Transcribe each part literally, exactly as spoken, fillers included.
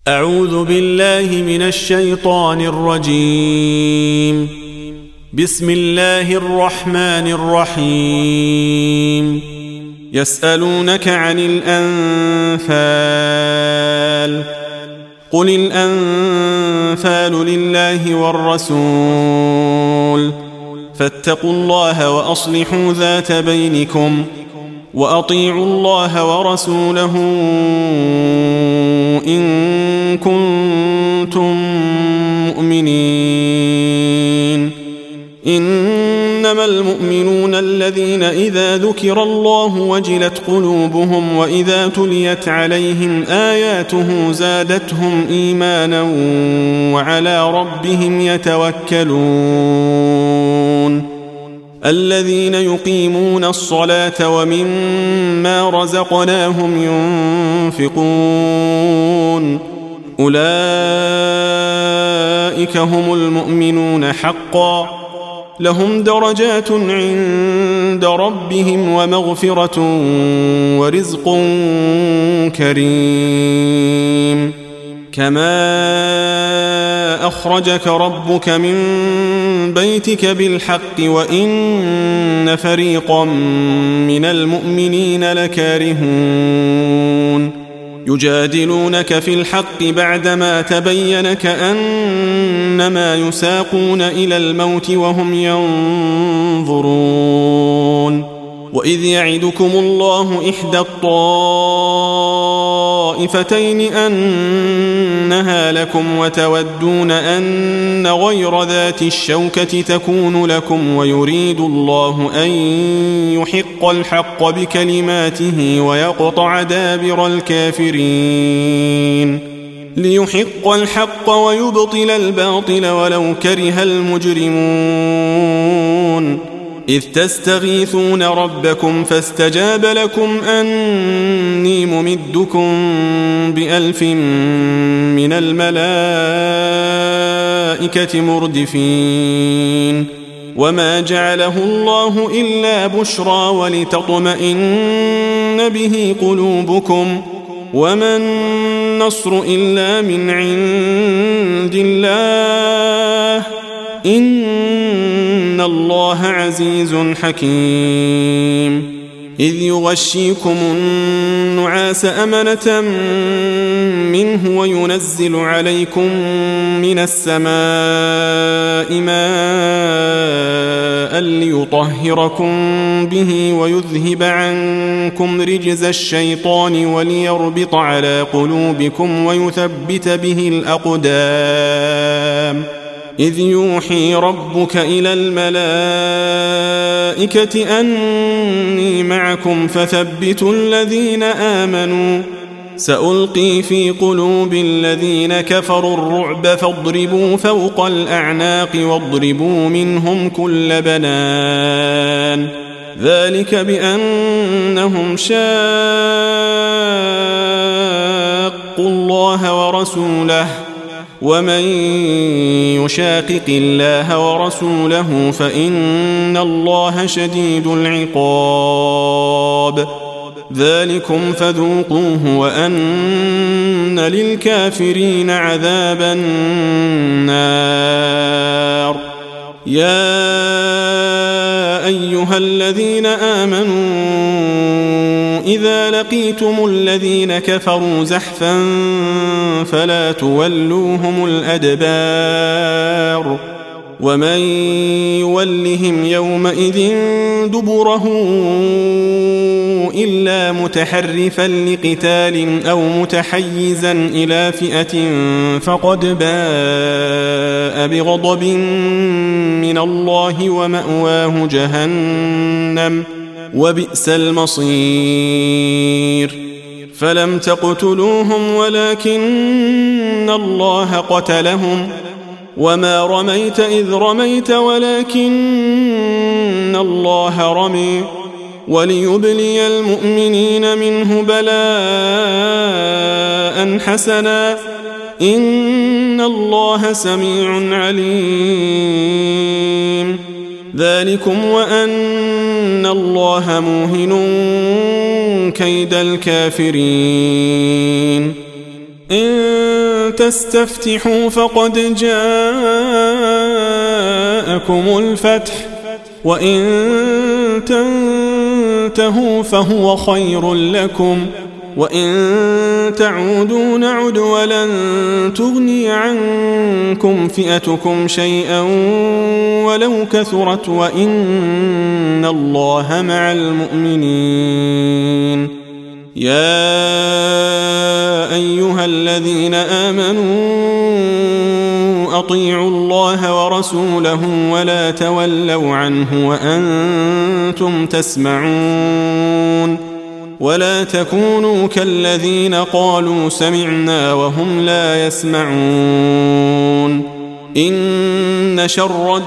أعوذ بالله من الشيطان الرجيم. بسم الله الرحمن الرحيم. يسألونك عن الأنفال قل الأنفال لله والرسول فاتقوا الله وأصلحوا ذات بينكم وأطيعوا الله ورسوله إن كنتم مؤمنين. إنما المؤمنون الذين إذا ذكر الله وجلت قلوبهم وإذا تليت عليهم آياته زادتهم إيمانا وعلى ربهم يتوكلون. الذين يقيمون الصلاة ومما رزقناهم ينفقون أولئك هم المؤمنون حقا لهم درجات عند ربهم ومغفرة ورزق كريم. كما أخرجك ربك من بيتك بالحق وإن فريقا من المؤمنين لكارهون. يجادلونك في الحق بعدما تبين كأنما يساقون إلى الموت وهم ينظرون. وإذ يعدكم الله إحدى الطائفتين أنها لكم وتودون أن غير ذات الشوكة تكون لكم ويريد الله أن يحق الحق بكلماته ويقطع دابر الكافرين ليحق الحق ويبطل الباطل ولو كره المجرمون. إذ تستغيثون ربكم فاستجاب لكم أني ممدكم بألف من الملائكة مردفين. وما جعله الله إلا بشرى ولتطمئن به قلوبكم وما النصر إلا من عند الله إن الله عزيز حكيم. إذ يغشيكم النعاس أمنة منه وينزل عليكم من السماء ماء ليطهركم به ويذهب عنكم رجز الشيطان وليربط على قلوبكم ويثبت به الأقدام. إذ يوحي ربك إلى الملائكة أني معكم فثبتوا الذين آمنوا سألقي في قلوب الذين كفروا الرعب فاضربوا فوق الأعناق واضربوا منهم كل بنان. ذلك بأنهم شاقوا الله ورسوله ومن يشاقق الله ورسوله فإن الله شديد العقاب. ذلكم فذوقوه وأن للكافرين عذاب النار. يا أيها الذين آمنوا إذا لقيتم الذين كفروا زحفا فلا تولوهم الأدبار ومن يولهم يومئذ دبره إلا متحرفا لقتال أو متحيزا إلى فئة فقد باء بغضب من الله ومأواه جهنم وبئس المصير. فلم تقتلوهم ولكن الله قتلهم وما رميت إذ رميت ولكن الله رمي وليبلي المؤمنين منه بلاء حسنا إن الله سميع عليم. ذلكم وأن الله موهن كيد الكافرين. إن تستفتحوا فقد جاءكم الفتح وإن تنتهوا فهو خير لكم وإن تعودوا نعد ولن تغني عنكم فئتكم شيئا ولو كثرت وإن الله مع المؤمنين. يا أيها الذين آمنوا أطيعوا الله ورسوله ولا تولوا عنه وأنتم تسمعون ولا تكونوا كالذين قالوا سمعنا وهم لا يسمعون. إن شر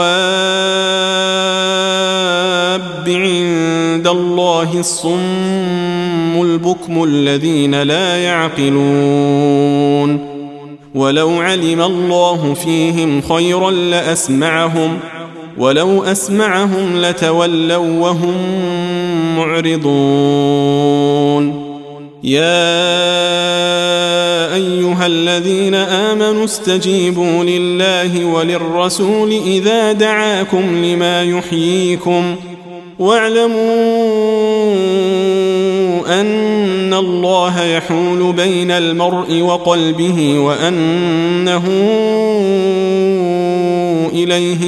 الدواب عند الله الصم البكم الذين لا يعقلون. ولو علم الله فيهم خيرا لأسمعهم ولو أسمعهم لتولوا وهم معرضون. يا أيها الذين آمنوا استجيبوا لله وللرسول إذا دعاكم لما يحييكم واعلموا أن الله يحول بين المرء وقلبه وأنه إليه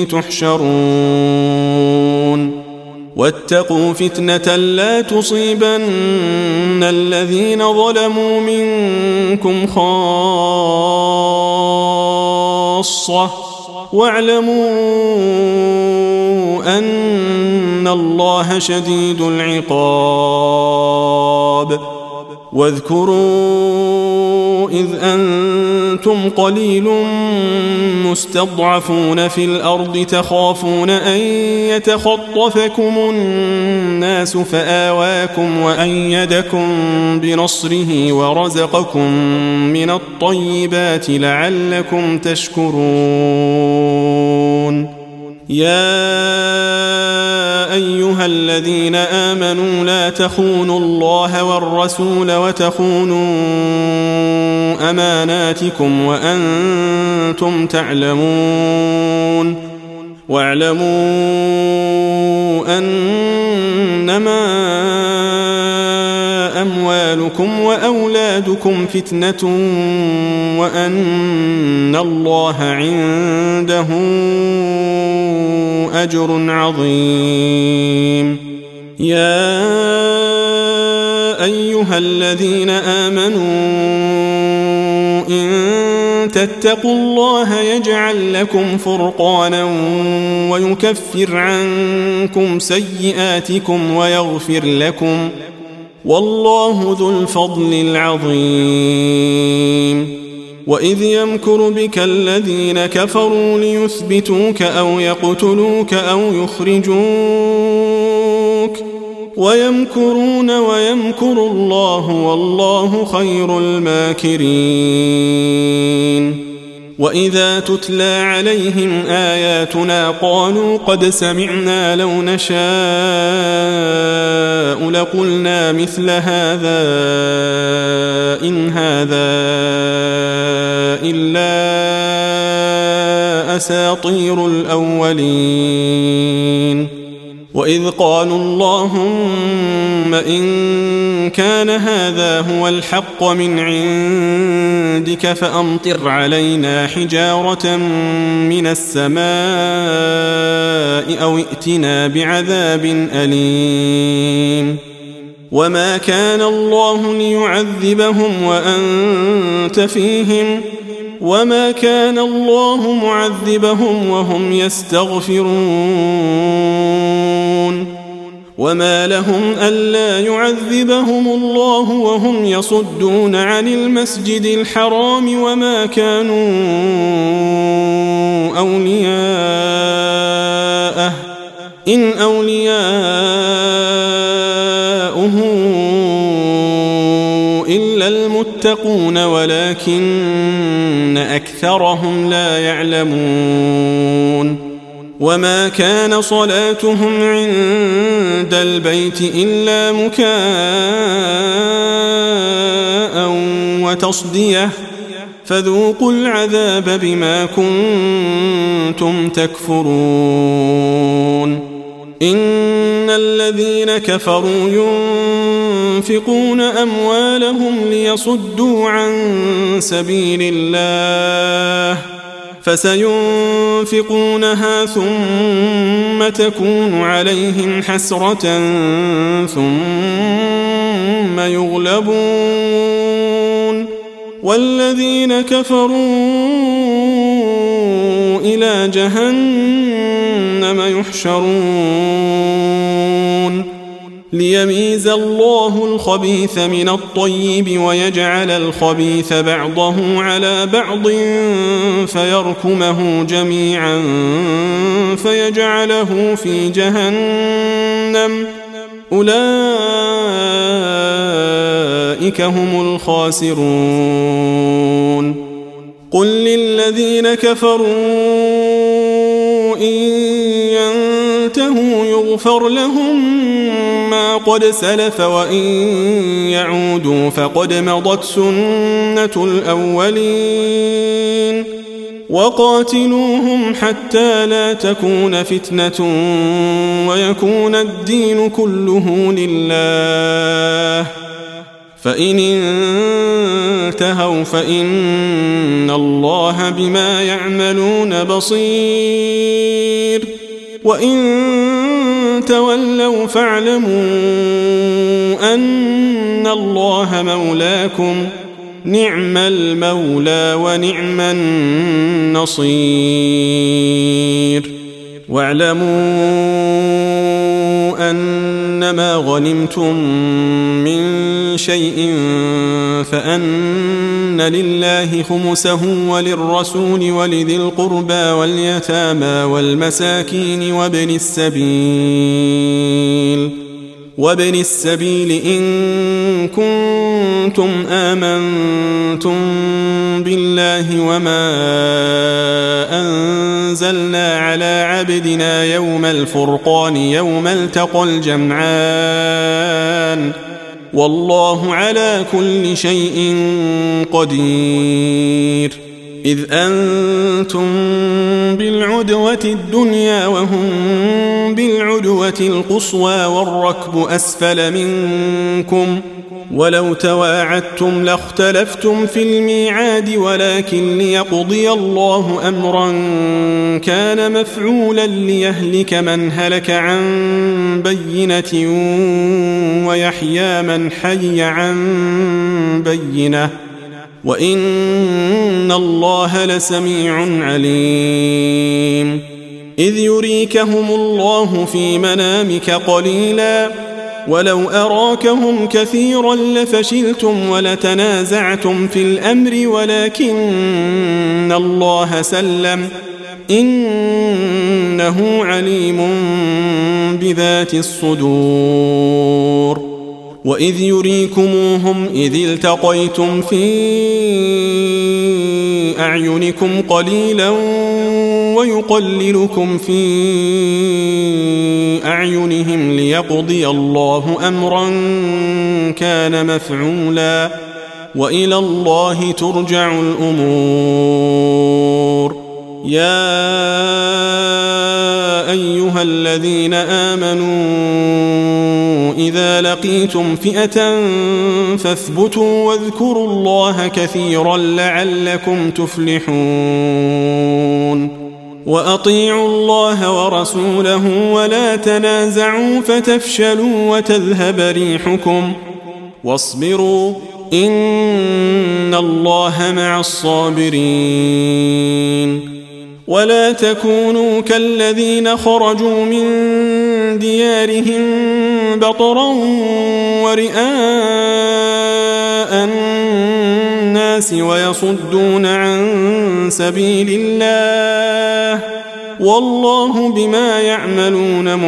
تحشرون. واتقوا فتنة لا تصيبن الذين ظلموا منكم خاصة واعلموا أن الله شديد العقاب. واذكروا إذ أنتم قليل مستضعفون في الأرض تخافون أن يتخطفكم الناس فآواكم وأيدكم بنصره ورزقكم من الطيبات لعلكم تشكرون. يا أيها الذين آمنوا لا تخونوا الله والرسول وتخونوا أماناتكم وأنتم تعلمون. واعلموا أنما أموالكم وأولادكم فتنة وأن الله عنده أجر عظيم. يا أيها الذين آمنوا إن تتقوا الله يجعل لكم فرقانا ويكفر عنكم سيئاتكم ويغفر لكم والله ذو الفضل العظيم. وإذ يمكر بك الذين كفروا ليثبتوك أو يقتلوك أو يخرجوك ويمكرون ويمكر الله والله خير الماكرين. وإذا تتلى عليهم آياتنا قالوا قد سمعنا لو نشاء لقلنا مثل هذا إن هذا إلا أساطير الأولين. وإذ قالوا اللهم إن كان هذا هو الحق من عندك فأمطر علينا حجارة من السماء أو ائتنا بعذاب أليم. وما كان الله ليعذبهم وأنت فيهم وما كان الله معذبهم وهم يستغفرون. وما لهم ألا يعذبهم الله وهم يصدون عن المسجد الحرام وما كانوا أولياءه إن أولياؤه إلا المتقون ولكن أكثرهم لا يعلمون. وما كان صلاتهم عند البيت إلا مكاء وتصدية فذوقوا العذاب بما كنتم تكفرون إن الذين كفروا ينفقون أموالهم ليصدوا عن سبيل الله فسينفقونها ثم تكون عليهم حسرة ثم يغلبون والذين كفروا إلى جهنم يحشرون ليميز الله الخبيث من الطيب ويجعل الخبيث بعضه على بعض فيركمه جميعا فيجعله في جهنم أولئك هم الخاسرون قل للذين كفروا إن ينتهوا يغفر لهم ما قد سلف وإن يعودوا فقد مضت سنة الأولين وقاتلوهم حتى لا تكون فتنة ويكون الدين كله لله فإن انتهوا فإن الله بما يعملون بصير وإن تولوا فاعلموا أن الله مولاكم نعم المولى ونعم النصير واعلموا أنما غنمتم من شيء فأن لله خمسه وللرسول ولذي القربى واليتامى والمساكين وابن السبيل وابن السبيل إن كنتم آمنتم بالله وما أنزلنا على عبدنا يوم الفرقان يوم التقى الجمعان والله على كل شيء قدير إذ أنتم بالعدوة الدنيا وهم بالعدوة القصوى والركب أسفل منكم ولو تواعدتم لاختلفتم في الميعاد ولكن ليقضي الله أمرا كان مفعولا ليهلك من هلك عن بينة ويحيى من حي عن بينة وإن الله لسميع عليم إذ يريكهم الله في منامك قليلا ولو أراكهم كثيرا لفشلتم ولتنازعتم في الأمر ولكن الله سلم إنه عليم بذات الصدور وإذ يريكموهم إذ التقيتم في أعينكم قليلا ويقللكم في أعينهم ليقضي الله أمرا كان مفعولا وإلى الله ترجع الأمور يا أيها الذين آمنوا إذا لقيتم فئة فاثبتوا واذكروا الله كثيرا لعلكم تفلحون وأطيعوا الله ورسوله ولا تنازعوا فتفشلوا وتذهب ريحكم واصبروا إن الله مع الصابرين ولا تكونوا كالذين خرجوا من ديارهم بطرا ورئاء الناس ويصدون عن سبيل الله والله بما يعملون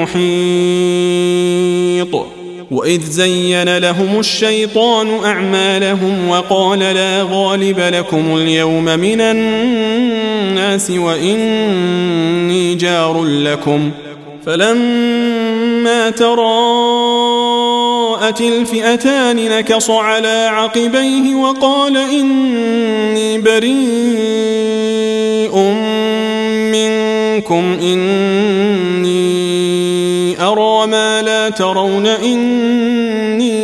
محيط وإذ زين لهم الشيطان أعمالهم وقال لا غالب لكم اليوم من الناس وإني جار لكم فلما تراءى تراءت الفئتان نكص على عقبيه وقال إني بريء منكم إني أرى ما لا ترون إني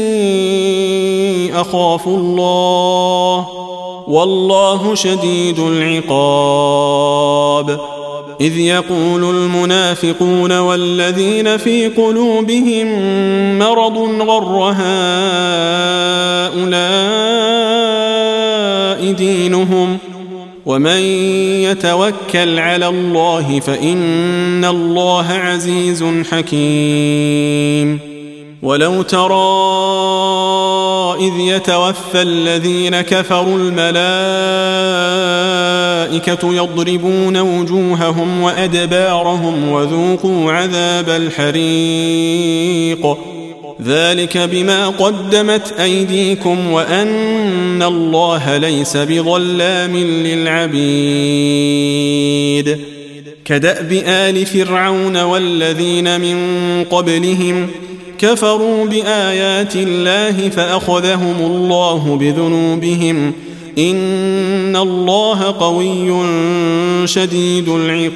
أخاف الله والله شديد العقاب. إذ يقول المنافقون والذين في قلوبهم مرض غر هؤلاء دينهم ومن يتوكل على الله فإن الله عزيز حكيم. ولو ترى إذ يتوفى الذين كفروا الملائكة يضربون وجوههم وأدبارهم وذوقوا عذاب الحريق ذلك بما قدمت أيديكم وأن الله ليس بظلام للعبيد. كدأب آل فرعون والذين من قبلهم كفروا بآيات الله فأخذهم الله بذنوبهم إن الله قوي شديد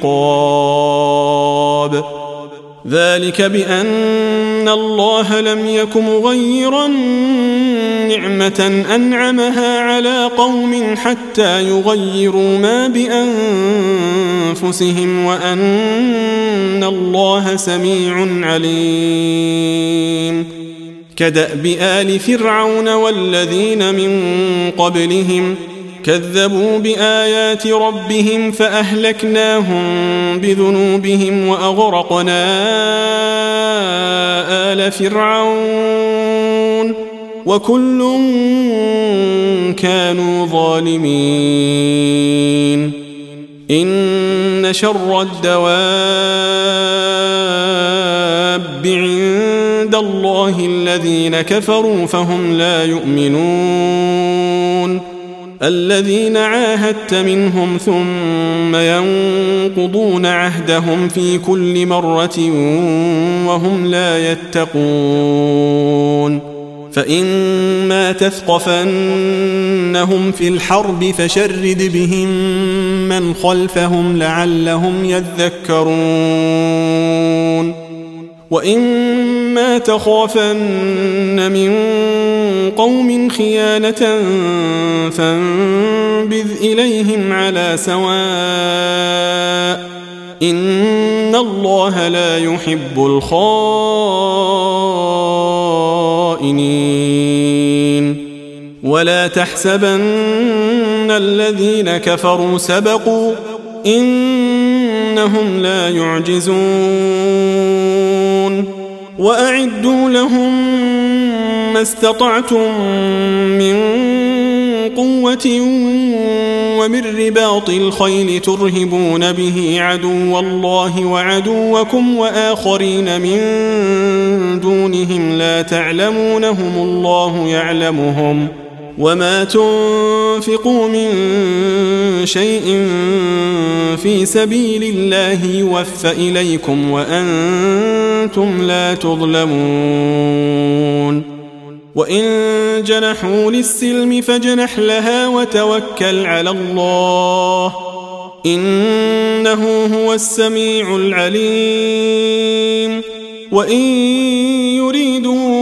العقاب. ذلك بأن الله لم يك مغيرا نعمة أنعمها على قوم حتى يغيروا ما بأنفسهم وأن الله سميع عليم. كدأب آل فرعون والذين من قبلهم كذبوا بآيات ربهم فأهلكناهم بذنوبهم وأغرقنا آل فرعون وكل كانوا ظالمين. إن شر الدواب عند الله الذين كفروا فهم لا يؤمنون. الذين عاهدت منهم ثم ينقضون عهدهم في كل مرة وهم لا يتقون. فإما تثقفنهم في الحرب فشرد بهم من خلفهم لعلهم يذكرون. وإما تخافن من قوم خيانة فانبذ إليهم على سواء إن الله لا يحب الخائنين. ولا تحسبن الذين كفروا سبقوا إنهم لا يعجزون. وأعدوا لهم ما استطعتم من قوة ومن رباط الخيل ترهبون به عدو الله وعدوكم وآخرين من دونهم لا تعلمونهم الله يعلمهم وما تنفقوا من شيء في سبيل الله يوفى إليكم وأنتم لا تظلمون. وإن جنحوا للسلم فاجنح لها وتوكل على الله إنه هو السميع العليم. وإن يريدوا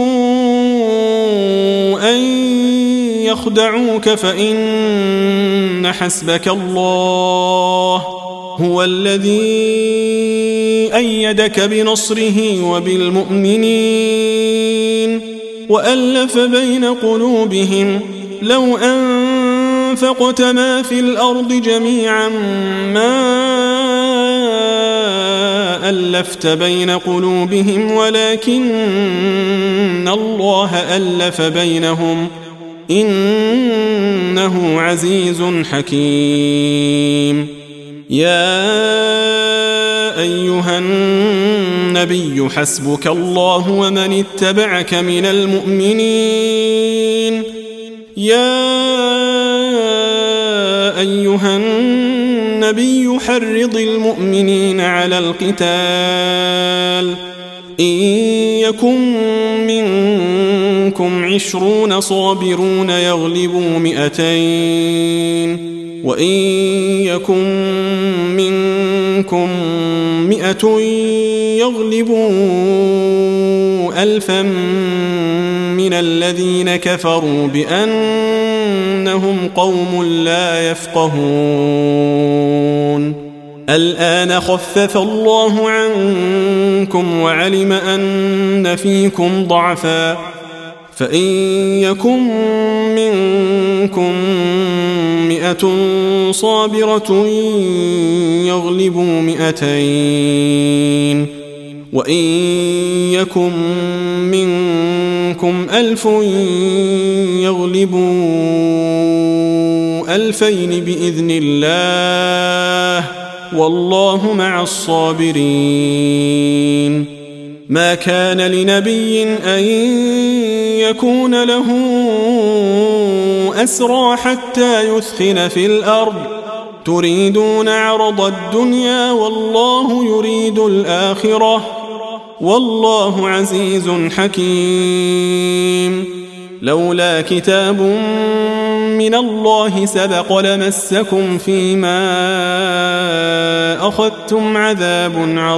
أن يخدعوك فإن حسبك الله هو الذي أيدك بنصره وبالمؤمنين وألف بين قلوبهم لو أنفقت ما في الأرض جميعا ما ألفت بين قلوبهم ولكن الله ألف بينهم إنه عزيز حكيم. يا أيها النبي حسبك الله ومن اتبعك من المؤمنين. يا أيها النبي حرض المؤمنين على القتال إن يكن منكم عشرون صابرون يغلبوا مئتين وإن يكن منكم مئة يغلبوا ألفا من الذين كفروا بأنهم قوم لا يفقهون الآن خفف الله عنكم وعلم أن فيكم ضعفا فإن يكن منكم مئة صابرة يغلبوا مئتين وإن يكن منكم ألف يغلبوا ألفين بإذن الله والله مع الصابرين ما كان لنبي أن يكون له أسرى حتى يثخن في الأرض تريدون عرض الدنيا والله يريد الآخرة والله عزيز حكيم لولا كتاب من الله سبق لمسكم فيما أخذتم عذاب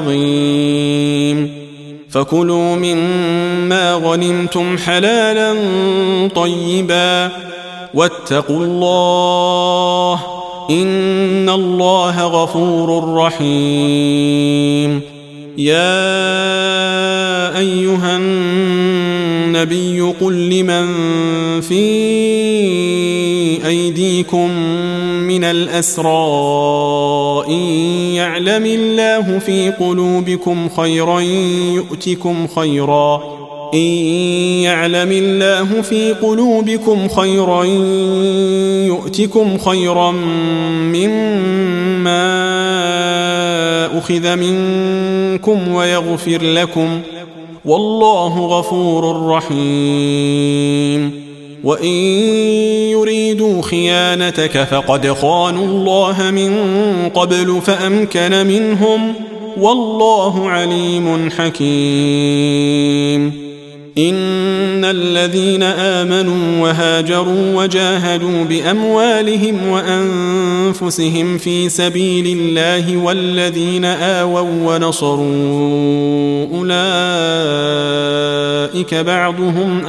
عظيم فكلوا مما غنمتم حلالا طيبا واتقوا الله إن الله غفور رحيم يا أيها النبي قل لمن في أيديكم من الأسرى إن يعلم الله في قلوبكم خيرا يؤتكم خيرا إن يعلم الله في قلوبكم خيرا يؤتكم خيرا مما أخذ منكم ويغفر لكم والله غفور رحيم وإن يريدوا خيانتك فقد خانوا الله من قبل فأمكن منهم والله عليم حكيم إن الذين آمنوا وهاجروا وجاهدوا بأموالهم وأنفسهم في سبيل الله والذين آووا ونصروا أولئك بعضهم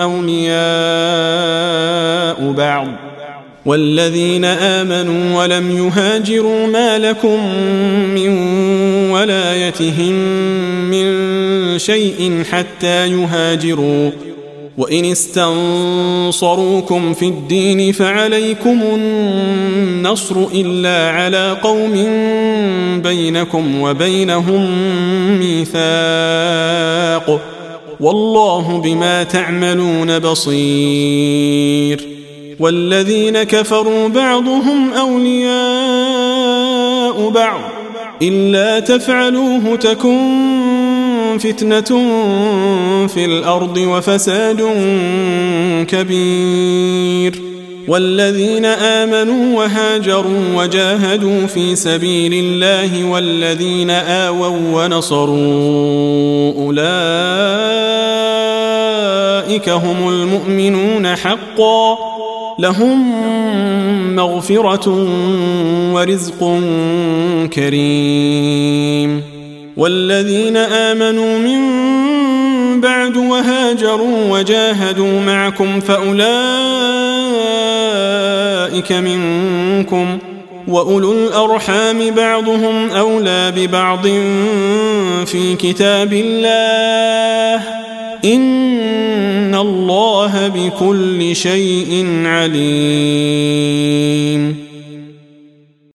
أولياء بعض والذين آمنوا ولم يهاجروا ما لكم من ولايتهم من شيء حتى يهاجروا وإن استنصروكم في الدين فعليكم النصر إلا على قوم بينكم وبينهم ميثاق والله بما تعملون بصير والذين كفروا بعضهم أولياء بعض إلا تفعلوه تكن فتنة في الأرض وفساد كبير والذين آمنوا وهاجروا وجاهدوا في سبيل الله والذين آووا ونصروا أولئك هم المؤمنون حقا لهم مغفرة ورزق كريم والذين آمنوا من بعد وهاجروا وجاهدوا معكم فأولئك منكم وأولو الأرحام بعضهم أولى ببعض في كتاب الله إن الله بكل شيء عليم